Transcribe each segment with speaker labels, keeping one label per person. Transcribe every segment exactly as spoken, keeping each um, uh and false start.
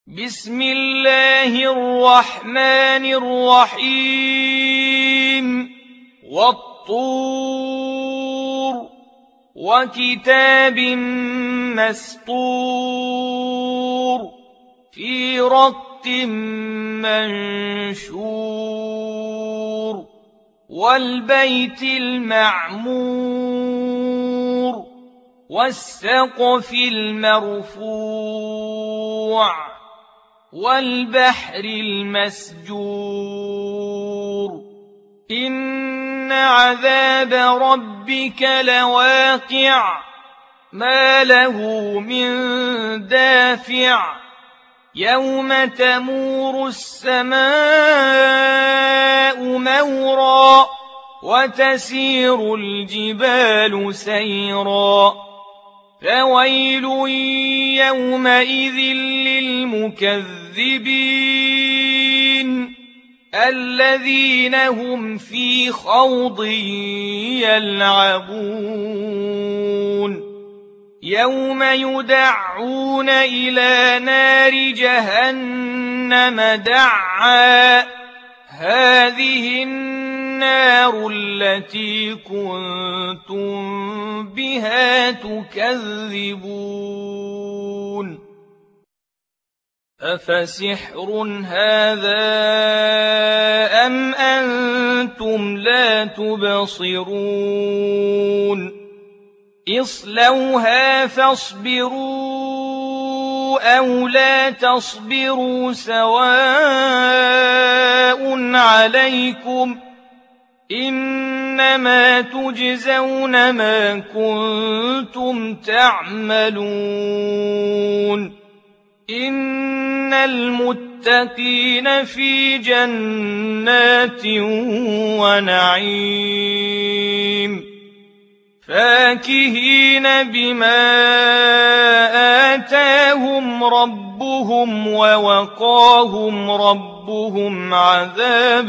Speaker 1: بسم الله الرحمن الرحيم والطور وكتاب مسطور في رق منشور والبيت المعمور والسقف المرفوع والبحر المسجور إن عذاب ربك لواقع ما له من دافع يوم تمور السماء مورا وتسير الجبال سيرا فويل يومئذ للمكذبين الذين هم في خوض يلعبون يوم يدعون إلى نار جهنم دعا هذه النار التي كنتم بها تكذبون أفسحر هذا أم أنتم لا تبصرون اصلوها فاصبروا أو لا تصبروا سواء عليكم إنما تجزون ما كنتم تعملون إن المتقين في جنات ونعيم فاكهين بما آتاهم ربهم ووقاهم ربهم عذاب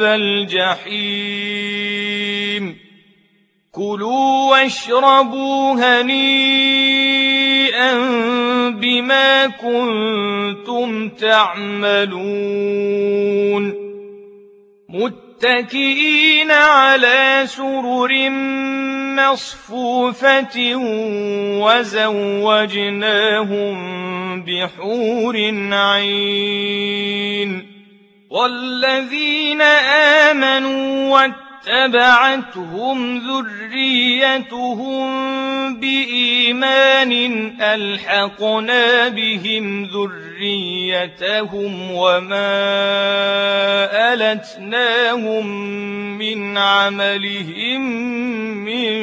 Speaker 1: الجحيم كلوا واشربوا هنيئا بما كنتم تعملون متكئين على سرر مصفوفة وزوجناهم بحور عين والذين آمنوا واتبعتهم ذريتهم بإيمان ألحقنا بهم ذريتهم وما ألتناهم من عملهم من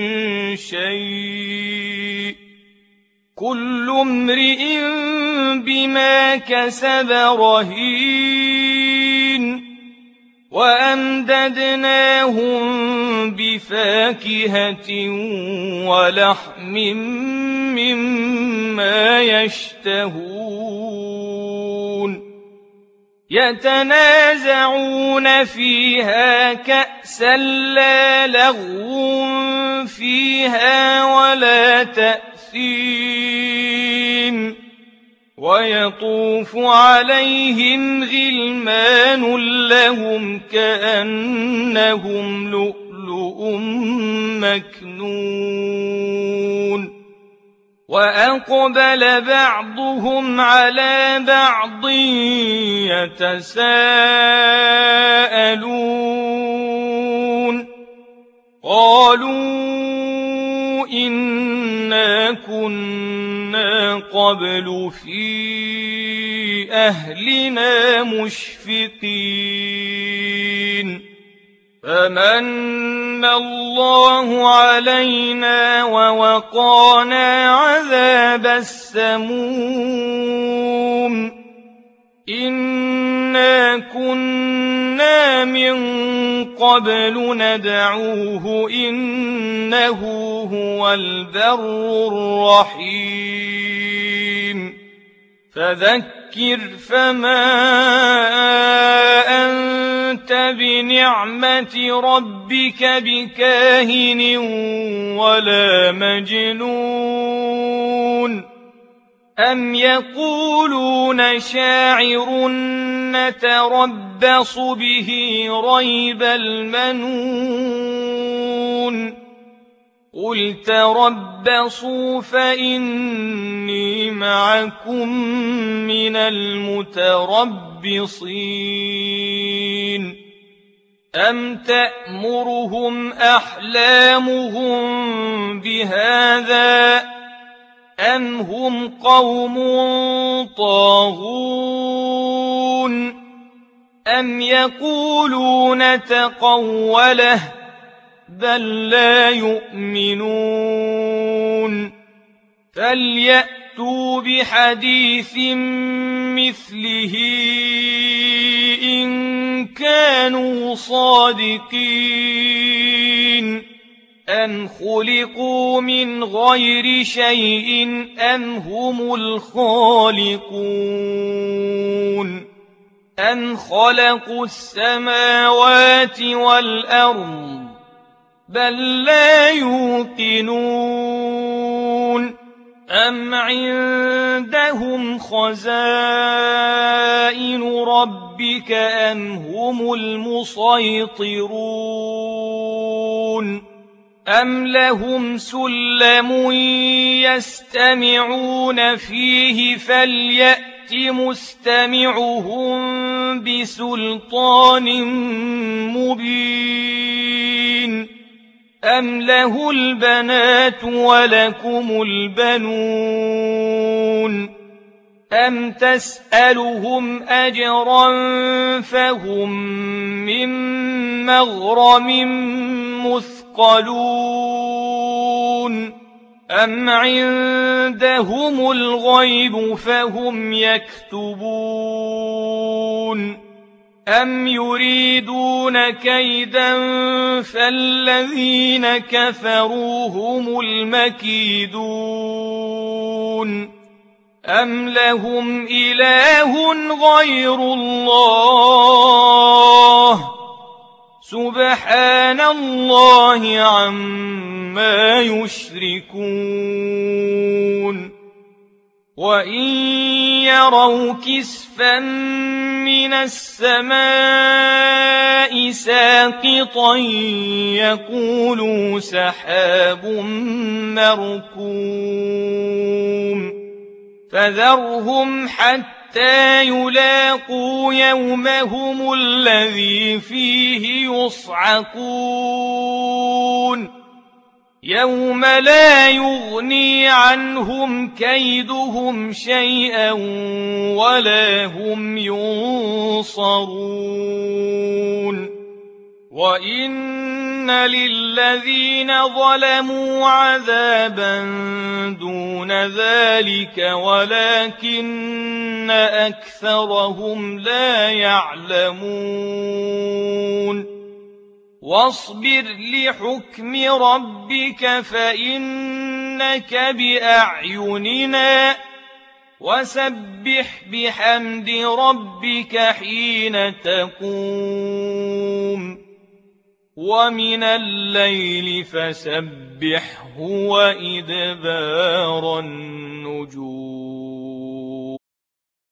Speaker 1: شيء كل امرئ بما كسب رهين وأمددناهم بفاكهة ولحم مما يشتهون يتنازعون فيها كأسا لا لغو فيها ولا تأثيم ويطوف عليهم غلمان لهم كأنهم لؤلؤ مكنون وأقبل بعضهم على بعض يتساءلون قالوا إنا كنا قبل في أهلنا مشفقين فمن الله علينا ووقانا عذاب السموم إنا كنا من قبل ندعوه إنه هو البر الرحيم فذكر فما أنت بنعمة ربك بكاهن ولا مجنون أَمْ يَقُولُونَ شَاعِرٌ نَتَرَبَّصُ بِهِ رَيْبَ الْمَنُونِ قُلْ تَرَبَّصُوا فَإِنِّي مَعَكُم مِّنَ الْمُتَرَبِّصِينَ أَمْ تَأْمُرُهُمْ أَحْلَامُهُم بِهَٰذَا أَمْ هُمْ قَوْمٌ طَاغُونَ أَمْ يَقُولُونَ تَقَوَّلَهُ بَل لَّا يُؤْمِنُونَ فَلْيَأْتُوا بِحَدِيثٍ مِّثْلِهِ إِن كَانُوا صَادِقِينَ أَمْ خُلِقُوا مِنْ غَيْرِ شَيْءٍ أَمْ هُمُ الْخَالِقُونَ أَمْ خَلَقُوا السَّمَاوَاتِ وَالْأَرْضَ بَل لَّا يُوقِنُونَ أَمْ عِندَهُمْ خَزَائِنُ رَبِّكَ أَمْ هُمُ الْمُصَيْطِرُونَ أَمْ لَهُمْ سُلَّمٌ يَسْتَمِعُونَ فِيهِ فَلْيَأْتِ مُسْتَمِعُهُم بِسُلْطَانٍ مُّبِينٍ أَمْ لَهُ الْبَنَاتُ وَلَكُمُ الْبَنُونَ أَمْ تَسْأَلُهُمْ أَجْرًا فَهُم مِّن مَّغْرَمٍ مُّثْقَلُونَ أَمْ عِندَهُمُ الْغَيْبُ فَهُمْ يَكْتُبُونَ أَمْ يُرِيدُونَ كَيْدًا فَالَّذِينَ كَفَرُوا هُمُ الْمَكِيدُونَ أَمْ لَهُمْ إِلَٰهٌ غَيْرُ اللَّهِ سُبْحَانَ اللَّهِ عَمَّا يُشْرِكُونَ وَإِن يَرَوْا كِسْفًا مِّنَ السَّمَاءِ سَاقِطًا يَقُولُوا سَحَابٌ مَّرْكُومٌ فَذَرْهُمْ حَتَّىٰ يُلَاقُوا يَوْمَهُمُ الَّذِي فِيهِ يُصْعَقُونَ يَوْمَ لَا يُغْنِي عَنْهُمْ كَيْدُهُمْ شَيْئًا وَلَا هُمْ يُنصَرُونَ وَإِنَّ لِلَّذِينَ ظَلَمُوا عَذَابًا دُونَ ذَلِكَ وَلَٰكِنَّ أَكْثَرَهُمْ لَا يَعْلَمُونَ وَاصْبِرْ لِحُكْمِ رَبِّكَ فَإِنَّكَ بِأَعْيُنِنَا وَسَبِّحْ بِحَمْدِ رَبِّكَ حِينَ تَقُومُ وَمِنَ اللَّيْلِ فَسَبِّحْهُ وَإِدْبَارَ النُّجُومِ